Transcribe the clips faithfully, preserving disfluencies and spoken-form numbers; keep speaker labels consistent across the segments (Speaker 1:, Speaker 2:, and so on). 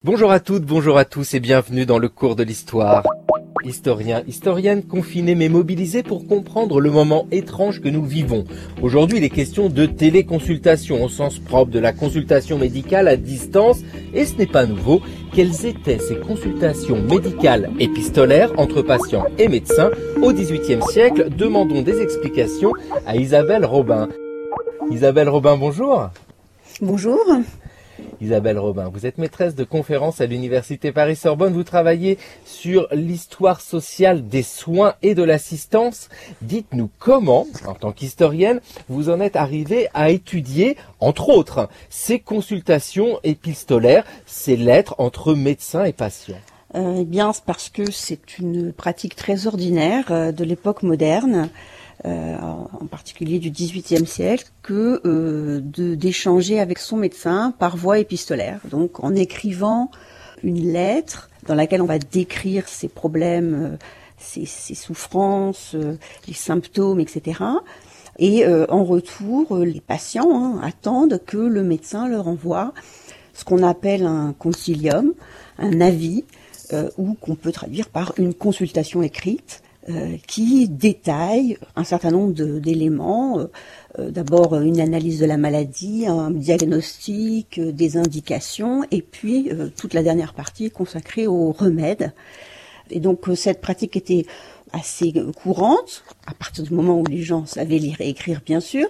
Speaker 1: Bonjour à toutes, bonjour à tous et bienvenue dans le cours de l'histoire. Historiens, historiennes, confinés mais mobilisés pour comprendre le moment étrange que nous vivons. Aujourd'hui, il est question de téléconsultation au sens propre de la consultation médicale à distance et ce n'est pas nouveau. Quelles étaient ces consultations médicales épistolaires entre patients et médecins au dix-huitième siècle? Demandons des explications à Isabelle Robin. Isabelle Robin, bonjour.
Speaker 2: Bonjour.
Speaker 1: Isabelle Robin, vous êtes maîtresse de conférences à l'Université Paris-Sorbonne. Vous travaillez sur l'histoire sociale des soins et de l'assistance. Dites-nous comment, en tant qu'historienne, vous en êtes arrivée à étudier, entre autres, ces consultations épistolaires, ces lettres entre médecins et patients.
Speaker 2: Euh, eh bien, c'est parce que c'est une pratique très ordinaire euh, de l'époque moderne. Euh, en particulier du dix-huitième siècle, que euh, de, d'échanger avec son médecin par voie épistolaire. Donc en écrivant une lettre dans laquelle on va décrire ses problèmes, euh, ses, ses souffrances, euh, les symptômes, et cetera. Et euh, en retour, euh, les patients hein, attendent que le médecin leur envoie ce qu'on appelle un concilium, un avis, euh, ou qu'on peut traduire par une consultation écrite, Euh, qui détaille un certain nombre de, d'éléments. Euh, d'abord une analyse de la maladie, un diagnostic, euh, des indications, et puis euh, toute la dernière partie est consacrée aux remèdes. Et donc euh, cette pratique était assez courante, à partir du moment où les gens savaient lire et écrire, bien sûr.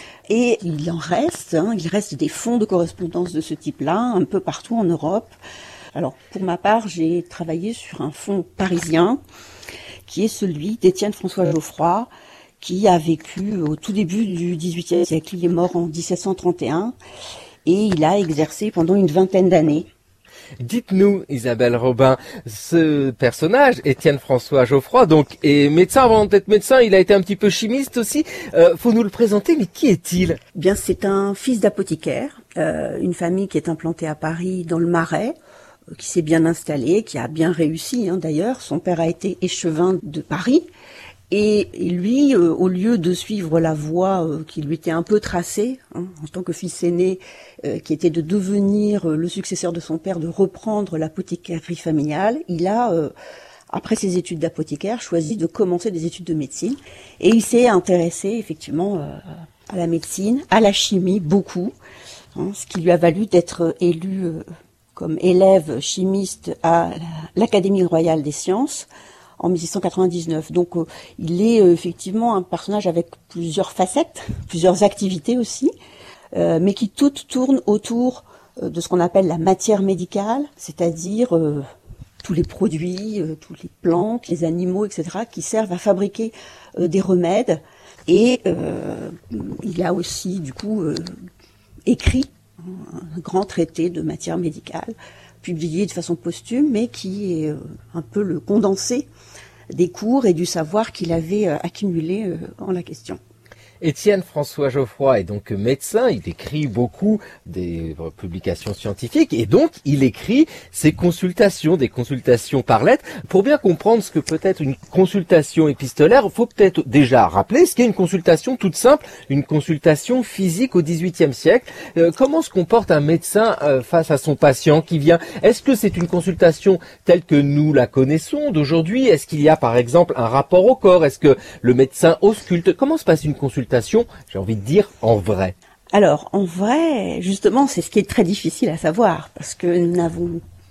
Speaker 2: Et il en reste, hein, il reste des fonds de correspondance de ce type-là, un peu partout en Europe. Alors, pour ma part, j'ai travaillé sur un fonds parisien, qui est celui d'Étienne François Geoffroy, qui a vécu au tout début du dix-huitième siècle. Il est mort en dix-sept cent trente et un et il a exercé pendant une vingtaine d'années.
Speaker 1: Dites-nous, Isabelle Robin, ce personnage, Étienne François Geoffroy, donc est médecin. Avant d'être médecin, il a été un petit peu chimiste aussi. Euh, faut nous le présenter, mais qui est-il?
Speaker 2: Bien, c'est un fils d'apothicaire, euh, une famille qui est implantée à Paris dans le Marais, qui s'est bien installé, qui a bien réussi hein, d'ailleurs. Son père a été échevin de Paris et, et lui, euh, au lieu de suivre la voie euh, qui lui était un peu tracée, hein, en tant que fils aîné, euh, qui était de devenir euh, le successeur de son père, de reprendre l'apothicarie familiale, il a, euh, après ses études d'apothicaire, choisi de commencer des études de médecine et il s'est intéressé effectivement euh, à la médecine, à la chimie, beaucoup, hein, ce qui lui a valu d'être élu euh, comme élève chimiste à l'Académie royale des sciences en mille six cent quatre-vingt-dix-neuf. Donc euh, il est euh, effectivement un personnage avec plusieurs facettes, plusieurs activités aussi, euh, mais qui toutes tournent autour euh, de ce qu'on appelle la matière médicale, c'est-à-dire euh, tous les produits, euh, toutes les plantes, les animaux, et cetera, qui servent à fabriquer euh, des remèdes. Et euh, il a aussi du coup euh, écrit un grand traité de matière médicale, publié de façon posthume, mais qui est un peu le condensé des cours et du savoir qu'il avait accumulé en la question.
Speaker 1: Étienne François Geoffroy est donc médecin, il écrit beaucoup des publications scientifiques et donc il écrit ses consultations, des consultations par lettre. Pour bien comprendre ce que peut être une consultation épistolaire, il faut peut-être déjà rappeler ce qu'est une consultation toute simple, une consultation physique au dix-huitième siècle. Euh, comment se comporte un médecin euh, face à son patient qui vient? Est-ce que c'est une consultation telle que nous la connaissons d'aujourd'hui? Est-ce qu'il y a par exemple un rapport au corps? Est-ce que le médecin ausculte? Comment se passe une consultation, j'ai envie de dire, en vrai?
Speaker 2: Alors, en vrai, justement, c'est ce qui est très difficile à savoir, parce que nous n'avons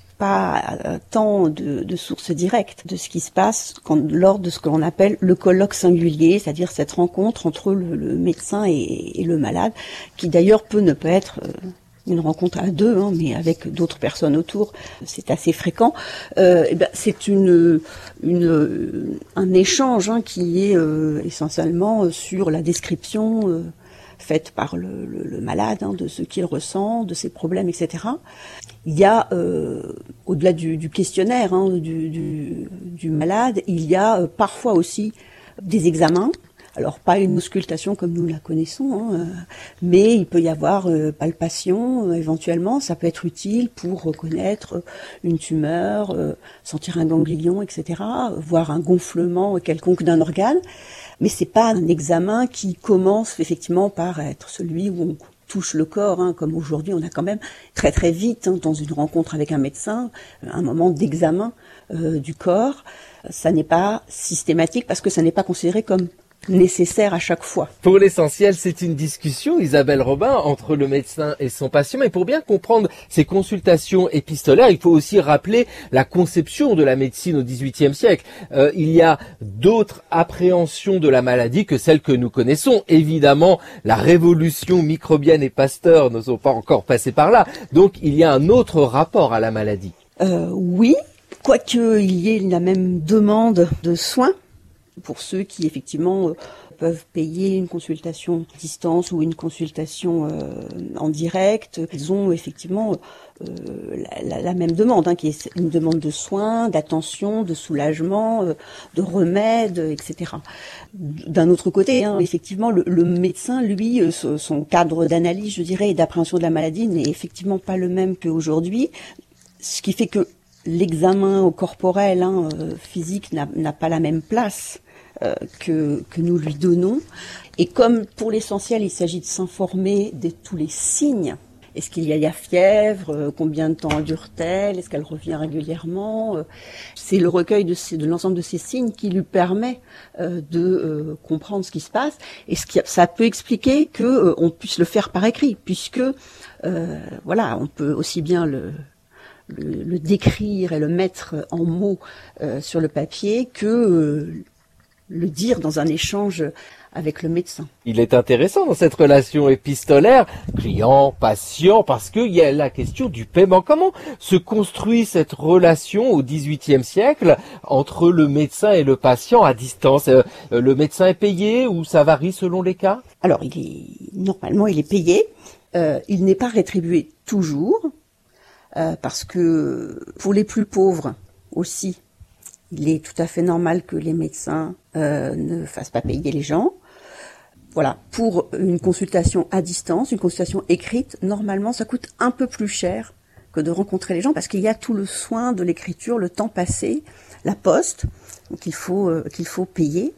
Speaker 2: pas euh, tant de, de sources directes de ce qui se passe quand, lors de ce que l'on appelle le colloque singulier, c'est-à-dire cette rencontre entre le, le médecin et, et le malade, qui d'ailleurs peut ne pas être euh, une rencontre à deux, hein, mais avec d'autres personnes autour, c'est assez fréquent. Euh, et ben, c'est une, une, un échange hein, qui est euh, essentiellement sur la description euh, faite par le, le, le malade, hein, de ce qu'il ressent, de ses problèmes, et cetera. Il y a, euh, au-delà du, du questionnaire hein, du, du, du malade, il y a euh, parfois aussi des examens. Alors pas une auscultation comme nous la connaissons, hein, euh, mais il peut y avoir euh, palpation euh, éventuellement, ça peut être utile pour reconnaître euh, une tumeur, euh, sentir un ganglion, et cetera, voir un gonflement quelconque d'un organe, mais c'est pas un examen qui commence effectivement par être celui où on touche le corps, hein, comme aujourd'hui on a quand même très très vite, hein, dans une rencontre avec un médecin, un moment d'examen euh, du corps. Ça n'est pas systématique parce que ça n'est pas considéré comme nécessaire à chaque fois.
Speaker 1: Pour l'essentiel, c'est une discussion, Isabelle Robin, entre le médecin et son patient. Mais pour bien comprendre ces consultations épistolaires, il faut aussi rappeler la conception de la médecine au dix-huitième siècle. Euh, il y a d'autres appréhensions de la maladie que celles que nous connaissons. Évidemment, la révolution microbienne et Pasteur ne sont pas encore passés par là. Donc, il y a un autre rapport à la maladie.
Speaker 2: Euh, oui, quoique il y ait la même demande de soins, pour ceux qui, effectivement, euh, peuvent payer une consultation à distance ou une consultation euh, en direct, ils ont effectivement euh, la, la, la même demande, hein, qui est une demande de soins, d'attention, de soulagement, euh, de remèdes, et cetera. D'un autre côté, hein, effectivement, le, le médecin, lui, euh, son cadre d'analyse, je dirais, et d'appréhension de la maladie n'est effectivement pas le même qu'aujourd'hui, ce qui fait que l'examen corporel, hein, euh, physique, n'a, n'a pas la même place euh, que, que nous lui donnons. Et comme pour l'essentiel, il s'agit de s'informer de tous les signes. Est-ce qu'il y a la fièvre? euh, Combien de temps dure-t-elle? Est-ce qu'elle revient régulièrement? euh, C'est le recueil de, ces, de l'ensemble de ces signes qui lui permet euh, de euh, comprendre ce qui se passe. Et ce qui, ça peut expliquer que euh, on puisse le faire par écrit, puisque euh, voilà, on peut aussi bien le Le, le décrire et le mettre en mots euh, sur le papier que euh, le dire dans un échange avec le médecin.
Speaker 1: Il est intéressant dans cette relation épistolaire, client-patient, parce qu'il y a la question du paiement. Comment se construit cette relation au dix-huitième siècle entre le médecin et le patient à distance? euh, Le médecin est payé ou ça varie selon les cas?
Speaker 2: Alors, il est normalement, il est payé. Euh, il n'est pas rétribué toujours. Euh, parce que pour les plus pauvres aussi, il est tout à fait normal que les médecins euh, ne fassent pas payer les gens. Voilà, pour une consultation à distance, une consultation écrite, normalement ça coûte un peu plus cher que de rencontrer les gens parce qu'il y a tout le soin de l'écriture, le temps passé, la poste, donc il faut euh, qu'il faut payer.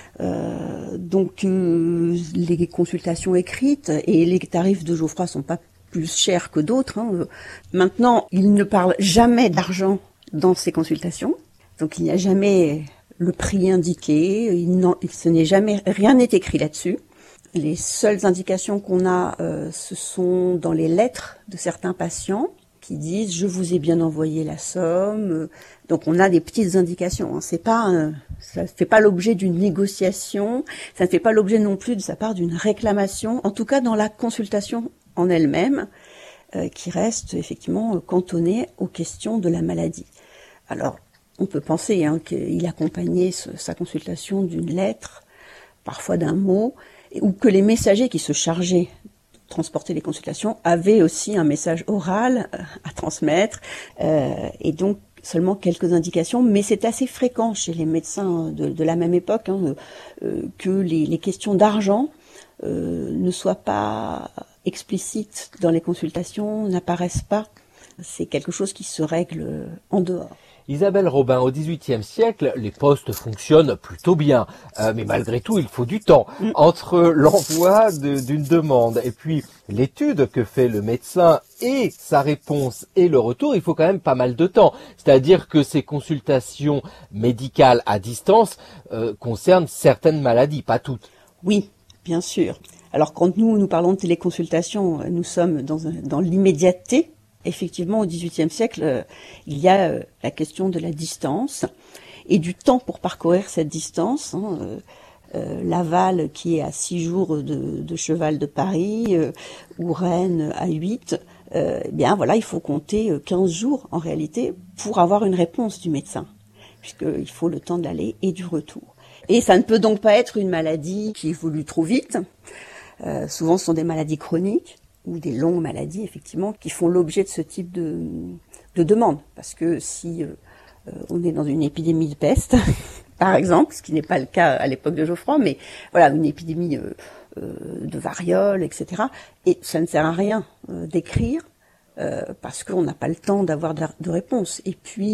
Speaker 2: Euh, donc euh, les consultations écrites et les tarifs de Geoffroy sont pas plus cher que d'autres. Hein. Maintenant, il ne parle jamais d'argent dans ses consultations, donc il n'y a jamais le prix indiqué, il n'en, ce n'est jamais, rien n'est écrit là-dessus. Les seules indications qu'on a, euh, ce sont dans les lettres de certains patients qui disent « je vous ai bien envoyé la somme ». Donc on a des petites indications. Hein. C'est pas, euh, ça ne fait pas l'objet d'une négociation, ça ne fait pas l'objet non plus de sa part d'une réclamation, en tout cas dans la consultation en elle-même, euh, qui reste effectivement cantonnée aux questions de la maladie. Alors, on peut penser hein, qu'il accompagnait ce, sa consultation d'une lettre, parfois d'un mot, et, ou que les messagers qui se chargeaient de transporter les consultations avaient aussi un message oral euh, à transmettre, euh, et donc seulement quelques indications, mais c'est assez fréquent chez les médecins de, de la même époque hein, euh, que les, les questions d'argent euh, ne soient pas explicites dans les consultations, n'apparaissent pas. C'est quelque chose qui se règle en dehors.
Speaker 1: Isabelle Robin, au dix-huitième siècle, les postes fonctionnent plutôt bien, euh, mais malgré tout, il faut du temps. Mm. Entre l'envoi de, d'une demande et puis l'étude que fait le médecin et sa réponse et le retour, il faut quand même pas mal de temps. C'est-à-dire que ces consultations médicales à distance euh, concernent certaines maladies, pas toutes.
Speaker 2: Oui, bien sûr. Alors quand nous, nous parlons de téléconsultation, nous sommes dans, un, dans l'immédiateté. Effectivement, au dix-huitième siècle, euh, il y a euh, la question de la distance et du temps pour parcourir cette distance. Hein, euh, euh, Laval, qui est à six jours de, de cheval de Paris, euh, ou Rennes à huit, euh, eh bien voilà, il faut compter quinze jours en réalité pour avoir une réponse du médecin, puisqu'il faut le temps de l'aller et du retour. Et ça ne peut donc pas être une maladie qui évolue trop vite. Euh, souvent, ce sont des maladies chroniques ou des longues maladies, effectivement, qui font l'objet de ce type de, de demande. Parce que si euh, on est dans une épidémie de peste, par exemple, ce qui n'est pas le cas à l'époque de Geoffroy, mais voilà, une épidémie euh, euh, de variole, et cetera, et ça ne sert à rien euh, d'écrire, euh, parce qu'on n'a pas le temps d'avoir de, de réponse. Et puis,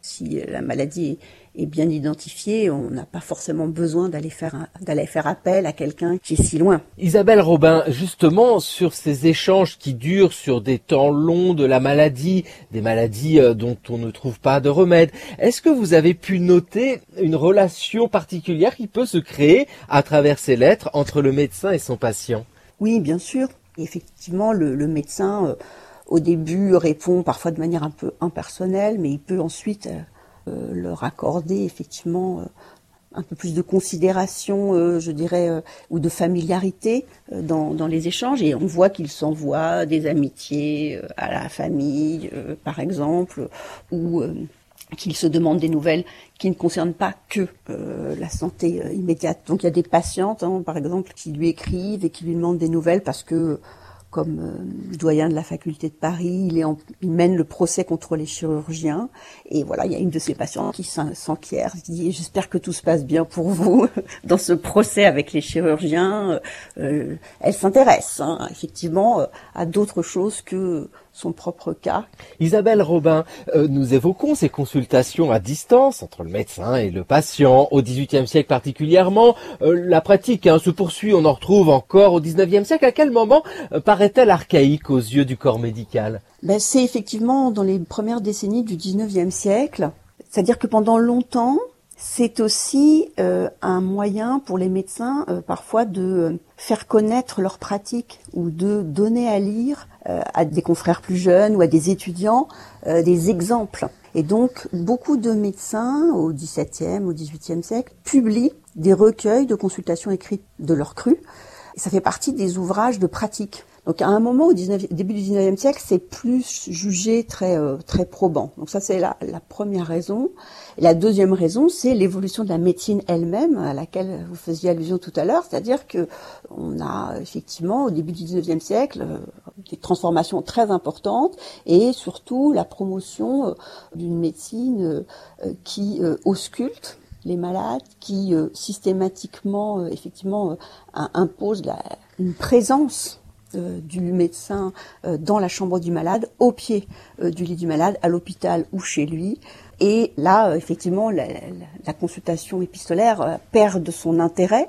Speaker 2: Si la maladie est bien identifiée, on n'a pas forcément besoin d'aller faire un, d'aller faire appel à quelqu'un qui est si loin.
Speaker 1: Isabelle Robin, justement, sur ces échanges qui durent sur des temps longs de la maladie, des maladies dont on ne trouve pas de remède, est-ce que vous avez pu noter une relation particulière qui peut se créer à travers ces lettres entre le médecin et son patient?
Speaker 2: Oui, bien sûr. Effectivement, le, le médecin... Euh, au début, répond parfois de manière un peu impersonnelle, mais il peut ensuite euh, leur accorder effectivement euh, un peu plus de considération, euh, je dirais, euh, ou de familiarité euh, dans, dans les échanges. Et on voit qu'il s'envoie des amitiés euh, à la famille, euh, par exemple, ou euh, qu'il se demande des nouvelles qui ne concernent pas que euh, la santé euh, immédiate. Donc il y a des patientes, hein, par exemple, qui lui écrivent et qui lui demandent des nouvelles parce que comme euh, doyen de la faculté de Paris, il, est en, il mène le procès contre les chirurgiens. Et voilà, il y a une de ses patientes qui s'enquiert, qui dit « J'espère que tout se passe bien pour vous dans ce procès avec les chirurgiens. Euh, » Elle s'intéresse hein, effectivement euh, à d'autres choses que son propre cas.
Speaker 1: Isabelle Robin, euh, nous évoquons ces consultations à distance entre le médecin et le patient, au dix-huitième siècle particulièrement. Euh, la pratique hein, se poursuit, on en retrouve encore au dix-neuvième siècle. À quel moment euh, paraît-elle archaïque aux yeux du corps médical?
Speaker 2: Ben, c'est effectivement dans les premières décennies du dix-neuvième siècle. C'est-à-dire que pendant longtemps, c'est aussi euh, un moyen pour les médecins euh, parfois de faire connaître leur pratique ou de donner à lire euh, à des confrères plus jeunes ou à des étudiants euh, des exemples. Et donc beaucoup de médecins au dix-septième, au dix-huitième siècle publient des recueils de consultations écrites de leur cru. Et ça fait partie des ouvrages de pratique. Donc à un moment au début du dix-neuvième siècle, c'est plus jugé très euh, très probant. Donc ça c'est la, la première raison. Et la deuxième raison, c'est l'évolution de la médecine elle-même à laquelle vous faisiez allusion tout à l'heure, c'est-à-dire que on a effectivement au début du dix-neuvième siècle euh, des transformations très importantes et surtout la promotion euh, d'une médecine euh, qui euh, ausculte les malades, qui euh, systématiquement euh, effectivement euh, impose la, une présence Euh, du médecin euh, dans la chambre du malade, au pied euh, du lit du malade, à l'hôpital ou chez lui. Et là, euh, effectivement, la, la, la consultation épistolaire euh, perd de son intérêt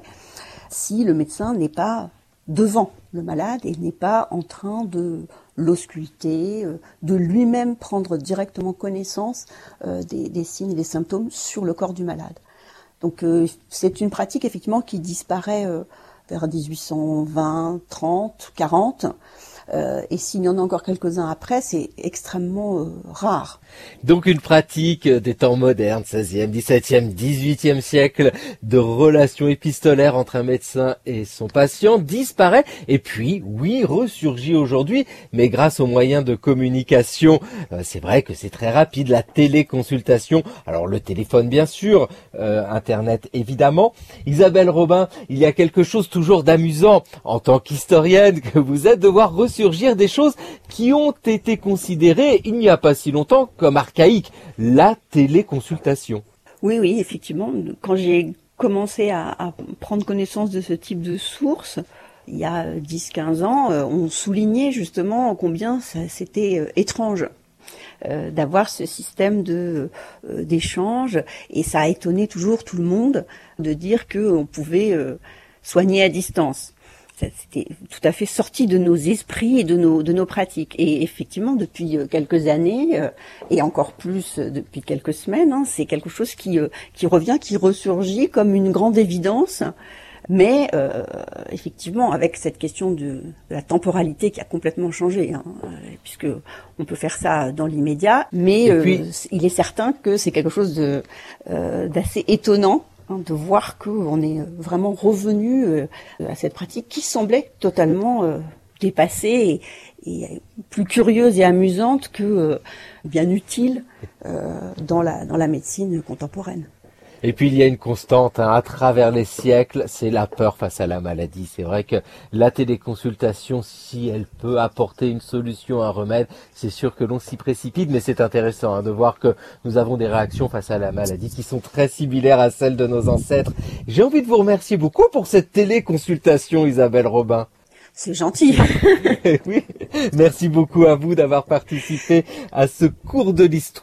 Speaker 2: si le médecin n'est pas devant le malade et n'est pas en train de l'ausculter, euh, de lui-même prendre directement connaissance euh, des, des signes et des symptômes sur le corps du malade. Donc euh, c'est une pratique effectivement qui disparaît euh, vers dix-huit cent vingt, trente, quarante. Euh, et s'il y en a encore quelques-uns après, c'est extrêmement euh, rare.
Speaker 1: Donc une pratique des temps modernes, seizième, dix-septième, dix-huitième siècle, de relations épistolaires entre un médecin et son patient disparaît, et puis, oui, ressurgit aujourd'hui, mais grâce aux moyens de communication. Euh, c'est vrai que c'est très rapide, la téléconsultation, alors le téléphone bien sûr, euh, Internet évidemment. Isabelle Robin, il y a quelque chose toujours d'amusant, en tant qu'historienne que vous êtes, de voir ressurgir surgir des choses qui ont été considérées il n'y a pas si longtemps comme archaïques, la téléconsultation.
Speaker 2: Oui, oui, effectivement. Quand j'ai commencé à, à prendre connaissance de ce type de sources, il y a dix quinze ans, on soulignait justement combien ça, c'était étrange euh, d'avoir ce système de euh, d'échange, et ça a étonné toujours tout le monde de dire qu'on pouvait euh, soigner à distance. C'était tout à fait sorti de nos esprits et de nos de nos pratiques. Et effectivement, depuis quelques années, euh, et encore plus depuis quelques semaines, hein, c'est quelque chose qui euh, qui revient, qui ressurgit comme une grande évidence. Mais euh, effectivement, avec cette question de, de la temporalité qui a complètement changé, hein, puisque on peut faire ça dans l'immédiat. Mais euh, puis, il est certain que c'est quelque chose de euh, d'assez étonnant, de voir qu'on est vraiment revenu à cette pratique qui semblait totalement dépassée et, et plus curieuse et amusante que bien utile dans la, dans la médecine contemporaine.
Speaker 1: Et puis il y a une constante hein, à travers les siècles, c'est la peur face à la maladie. C'est vrai que la téléconsultation, si elle peut apporter une solution, un remède, c'est sûr que l'on s'y précipite, mais c'est intéressant hein, de voir que nous avons des réactions face à la maladie qui sont très similaires à celles de nos ancêtres. J'ai envie de vous remercier beaucoup pour cette téléconsultation, Isabelle Robin.
Speaker 2: C'est gentil.
Speaker 1: Oui, merci beaucoup à vous d'avoir participé à ce cours de l'histoire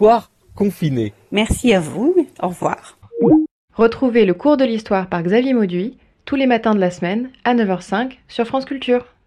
Speaker 1: confinés.
Speaker 2: Merci à vous. Au revoir.
Speaker 3: Retrouvez le cours de l'histoire par Xavier Mauduit tous les matins de la semaine à neuf heures cinq sur France Culture.